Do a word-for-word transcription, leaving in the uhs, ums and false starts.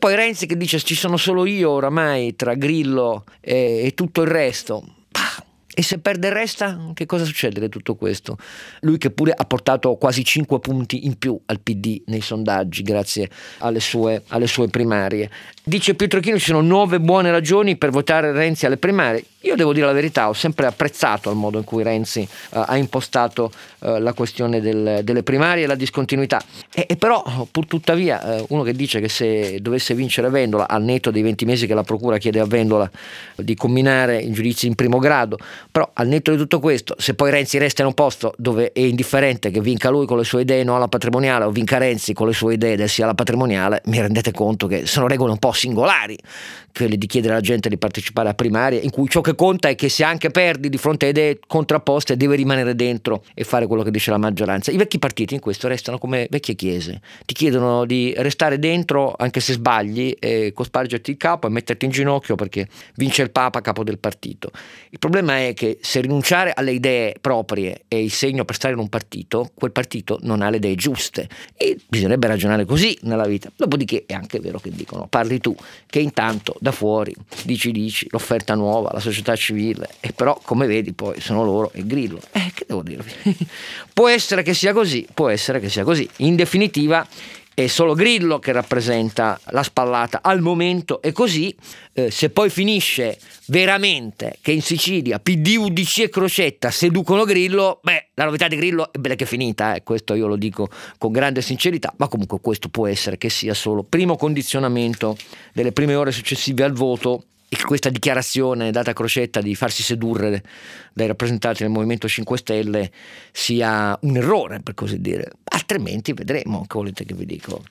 poi Renzi che dice ci sono solo io oramai tra Grillo e, e tutto il resto. Bah, e se perde e resta, che cosa succede di tutto questo? Lui che pure ha portato quasi cinque punti in più al P D nei sondaggi grazie alle sue, alle sue primarie. Dice Pietrocchino ci sono nove buone ragioni per votare Renzi alle primarie. Io devo dire la verità, ho sempre apprezzato il modo in cui Renzi uh, ha impostato uh, la questione del, delle primarie e la discontinuità. E, e però, pur tuttavia, uh, uno che dice che se dovesse vincere Vendola, al netto dei venti mesi che la procura chiede a Vendola di comminare i giudizi in primo grado, però al netto di tutto questo, se poi Renzi resta in un posto dove è indifferente che vinca lui con le sue idee no alla patrimoniale o vinca Renzi con le sue idee del sì alla patrimoniale, mi rendete conto che sono regole un po' singolari quelle di chiedere alla gente di partecipare a primarie in cui ciò che conta è che se anche perdi di fronte a idee contrapposte devi rimanere dentro e fare quello che dice la maggioranza. I vecchi partiti in questo restano come vecchie chiese, ti chiedono di restare dentro anche se sbagli e cospargerti il capo e metterti in ginocchio perché vince il Papa capo del partito. Il problema è che se rinunciare alle idee proprie è il segno per stare in un partito, quel partito non ha le idee giuste e bisognerebbe ragionare così nella vita. Dopodiché è anche vero che dicono parli tu che intanto da fuori dici dici l'offerta nuova, la società civile, e però come vedi poi sono loro e Grillo. Eh, che devo dirvi? Può essere che sia così, può essere che sia così. In definitiva è solo Grillo che rappresenta la spallata al momento e così eh, se poi finisce veramente che in Sicilia P D, U D C e Crocetta seducono Grillo, beh, la novità di Grillo è bella che è finita, eh. Questo io lo dico con grande sincerità, ma comunque questo può essere che sia solo primo condizionamento delle prime ore successive al voto e che questa dichiarazione data a Crocetta di farsi sedurre dai rappresentanti del Movimento cinque Stelle sia un errore, per così dire. Altrimenti vedremo, che volete che vi dico.